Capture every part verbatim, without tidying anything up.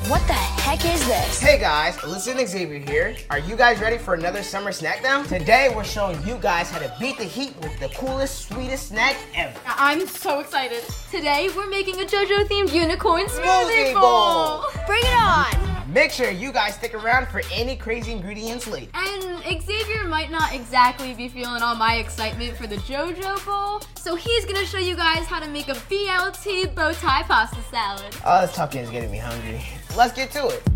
What the heck is this? Hey guys, Alyssa and Xavier here. Are you guys ready for another summer snack down? Today we're showing you guys how to beat the heat with the coolest, sweetest snack ever. I'm so excited. Today we're making a JoJo themed unicorn smoothie, Smoothie bowl. bowl. Bring it on! Make sure you guys stick around for any crazy ingredients later. And Xavier might not exactly be feeling all my excitement for the JoJo bowl, so he's gonna show you guys how to make a B L T bow tie pasta salad. Oh, this talking is getting me hungry. Let's get to it.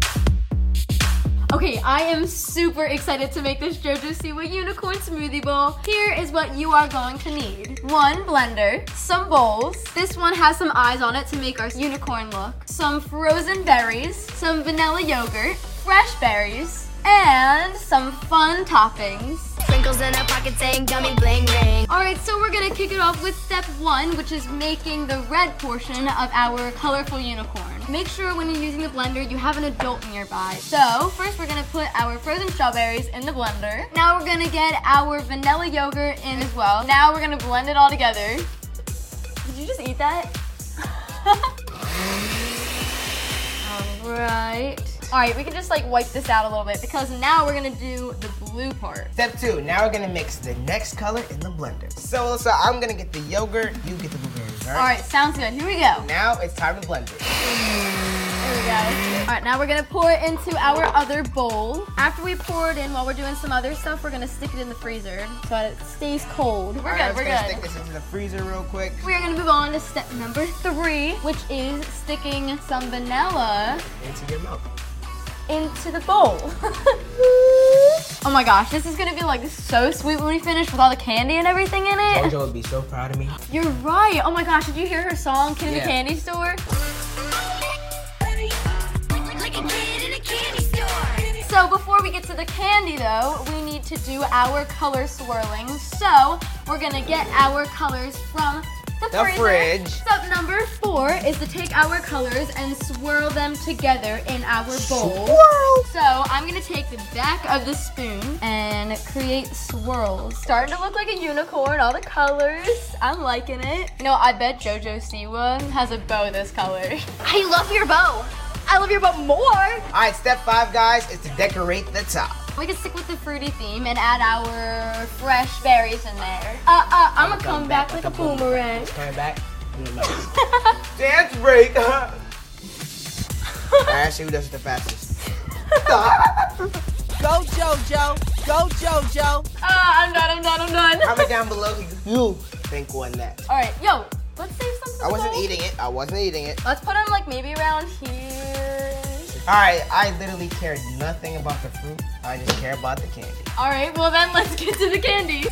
Okay, I am super excited to make this JoJo Siwa unicorn smoothie bowl. Here is what you are going to need. One blender, some bowls. This one has some eyes on it to make our unicorn look. Some frozen berries, some vanilla yogurt, fresh berries, and some fun toppings. Sprinkles in her pocket saying gummy bling ring. All right, so we're gonna kick it off with step one, which is making the red portion of our colorful unicorn. Make sure when you're using the blender, you have an adult nearby. So first we're gonna put our frozen strawberries in the blender. Now we're gonna get our vanilla yogurt in as well. Now we're gonna blend it all together. Did you just eat that? All right. All right, we can just like wipe this out a little bit because now we're gonna do the blue part. Step two, now we're gonna mix the next color in the blender. So Alyssa, I'm gonna get the yogurt, you get the blueberries, all right? All right, sounds good. Here we go. Now it's time to blend it. There we go. All right, now we're gonna pour it into our other bowl. After we pour it in, while we're doing some other stuff, we're gonna stick it in the freezer so that it stays cold. We're All good, right, we're let's good. stick this into the freezer real quick. We are gonna move on to step number three, which is sticking some vanilla Into your mouth. into the bowl. Oh my gosh, this is gonna be like so sweet when we finish with all the candy and everything in it. JoJo would be so proud of me. You're right. Oh my gosh, did you hear her song, Kid in Yeah. the Candy Store? Like a kid in a candy store. So before we get to the candy though, we need to do our color swirling. So we're gonna get our colors from the, The freezer. fridge. Step number four is to take our colors and swirl them together in our bowl. Swirl. So I'm gonna take the back of the spoon and create swirls. Starting to look like a unicorn, all the colors. I'm liking it. You know, I bet JoJo Siwa has a bow this color. I love your bow. I love your bow more. All right, step five, guys, is to decorate the top. We can stick with the fruity theme and add our fresh berries in there. Uh, uh, I'm gonna come back like a boomerang. Coming back. Dance break. All right, see who does it the fastest. Go JoJo, go JoJo. Ah, I'm done, I'm done, I'm done. Comment down below who you think won that. All right, yo, let's save some for I the wasn't bowl. eating it. I wasn't eating it. Let's put them like maybe around here. All right, I literally cared nothing about the fruit. I just care about the candy. All right, well then let's get to the candy.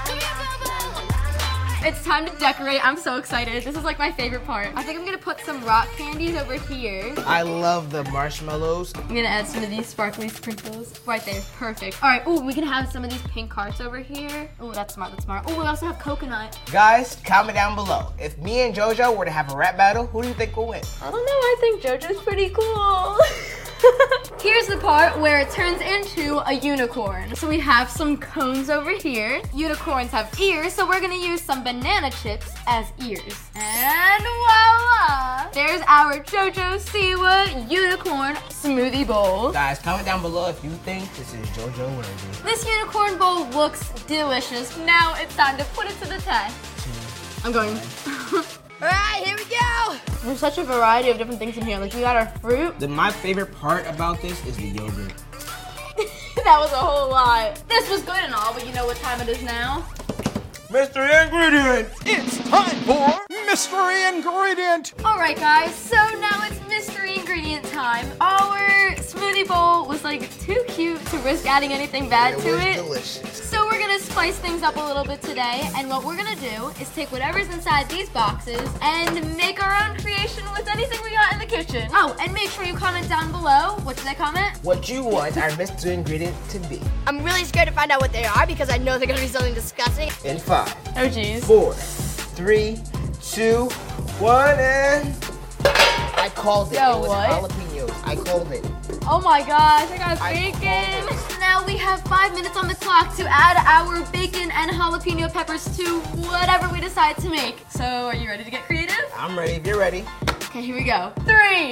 It's time to decorate. I'm so excited. This is like my favorite part. I think I'm gonna put some rock candies over here. I love the marshmallows. I'm gonna add some of these sparkly sprinkles right there. Perfect. All right. Ooh, we can have some of these pink hearts over here. Ooh, that's smart. That's smart. Ooh, we also have coconut. Guys, comment down below. If me and JoJo were to have a rap battle, who do you think will win? I don't know. I think JoJo's pretty cool. Here's the part where it turns into a unicorn. So we have some cones over here. Unicorns have ears, so we're gonna use some banana chips as ears. And voila! There's our JoJo Siwa unicorn smoothie bowl. Guys, comment down below if you think this is JoJo worthy. This unicorn bowl looks delicious. Now it's time to put it to the test. I'm going. All right, here we go. There's such a variety of different things in here. Like we got our fruit. The, my favorite part about this is the yogurt. That was a whole lot. This was good and all, but you know what time it is now? Mystery ingredient! It's time for mystery ingredient. All right, guys, so now it's mystery ingredient time. Our smoothie bowl was like too cute to risk adding anything bad It to was it. delicious. So we're gonna spice things up a little bit today, and what we're gonna do is take whatever's inside these boxes and make our own creation with anything we got in the kitchen. Oh, and make sure you comment down below. What did I comment? What you want our mystery ingredient to be. I'm really scared to find out what they are because I know they're gonna be something disgusting. In five, Oh, geez. four, three, two, one, and I called it. Yo, it was what? jalapenos. I called it. Oh my gosh, I got I bacon. called Now we have five minutes on the clock to add our bacon and jalapeno peppers to whatever we decide to make. So are you ready to get creative? I'm ready if you're ready. Okay, here we go. Three,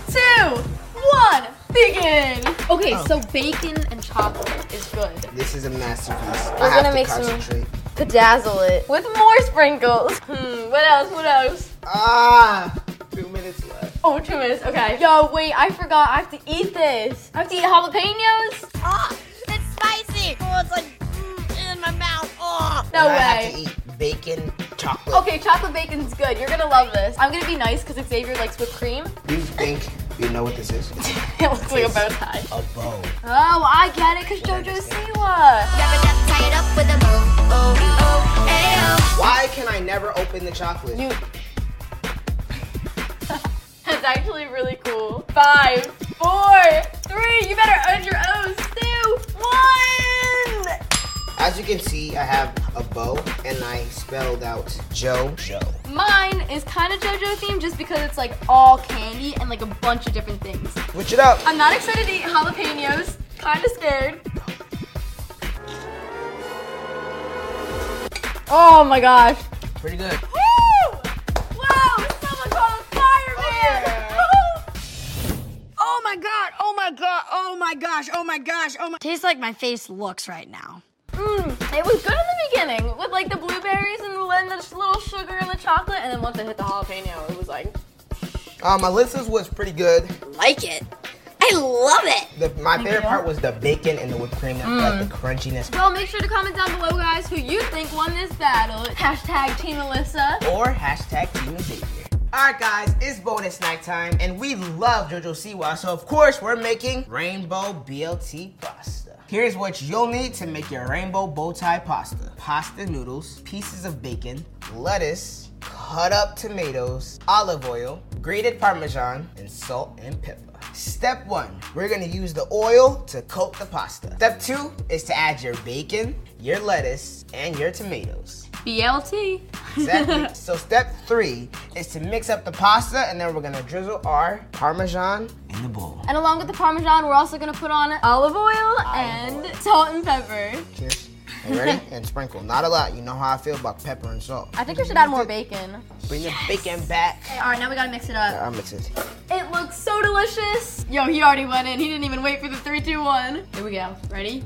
two, one, begin. Okay, Oh. so bacon and chocolate is good. This is a masterpiece. We're I have gonna to make some- concentrate. Bedazzle it with more sprinkles. Hmm, what else? What else? Ah, two minutes left. Oh, two minutes. Okay. Yo, wait, I forgot. I have to eat this. I have to eat jalapenos. Oh, it's spicy. Oh, it's like mm, in my mouth. Oh. No And I have to way. eat bacon chocolate. Okay, chocolate bacon's good. You're gonna love this. I'm gonna be nice because Xavier likes whipped cream. You think you know what this is? It looks like a bow tie. A bow. Oh, I get it, because JoJo Siwa. Never got tied up with a bow. Oh, oh, ayo. Why can I never open the chocolate? You. That's actually really cool. Five, four, three. You better earn your O's. Two, one. As you can see, I have a bow, and I spelled out Joe Joe. Mine is kind of JoJo themed just because it's like all candy and like a bunch of different things. Switch it up. I'm not excited to eat jalapenos. Kind of scared. Oh my gosh. Pretty good. Woo! Whoa! Someone call a fireman! Oh my god. Oh my god. Oh my gosh. Oh my gosh. Oh my. Tastes like my face looks right now. Mm, it was good in the beginning with like the blueberries and the, and the little sugar and the chocolate, and then once I hit the jalapeno, it was like. Um, Alyssa's was pretty good. Like it. I love it. The, my favorite you. part was the bacon and the whipped cream. That like the crunchiness. Well, make sure to comment down below, guys, who you think won this battle. Hashtag Team Alyssa. Or hashtag Team Xavier. Alright guys, it's bonus snack time, and we love JoJo Siwa, so of course we're making rainbow B L T pasta. Here's what you'll need to make your rainbow bow tie pasta. Pasta noodles, pieces of bacon, lettuce, cut up tomatoes, olive oil, grated Parmesan, and salt and pepper. Step one, we're gonna use the oil to coat the pasta. Step two is to add your bacon, your lettuce, and your tomatoes. B L T. Exactly. So step three is to mix up the pasta, and then we're gonna drizzle our Parmesan in the bowl. And along with the Parmesan, we're also gonna put on olive oil and salt and pepper. Cheers. You ready? And sprinkle. Not a lot. You know how I feel about pepper and salt. I think we should add more bacon. Bring the bacon back. All right, now we gotta mix it up. I'll mix it. It looks so delicious. Yo, he already went in. He didn't even wait for the three, two, one. Here we go. Ready?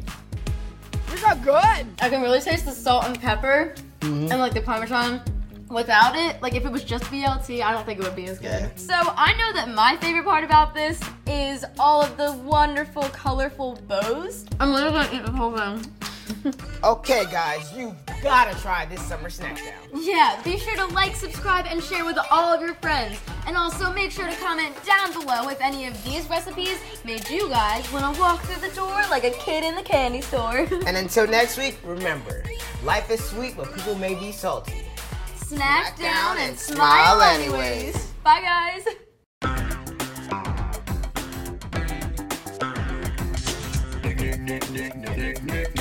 These are good. I can really taste the salt and pepper and like the Parmesan. Without it, like if it was just B L T, I don't think it would be as good. Yeah. So I know that my favorite part about this is all of the wonderful, colorful bows. I'm literally gonna eat the whole thing. Okay, guys, you gotta try this summer snack down. Yeah, be sure to like, subscribe, and share with all of your friends. And also make sure to comment down below if any of these recipes made you guys want to walk through the door like a kid in the candy store. And until next week, remember, life is sweet, but people may be salty. Snack down and smile anyways. Bye, guys.